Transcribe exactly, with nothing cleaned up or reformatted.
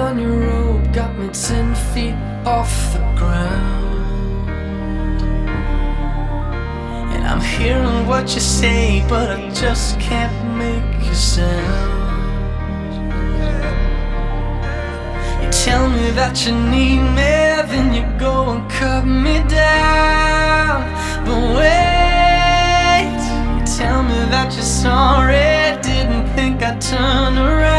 on your road got me ten feet off the ground. And I'm hearing what you say, but I just can't make you sound. You tell me that you need me, then you go and cut me down. But wait, you tell me that you're sorry, didn't think I'd turn around.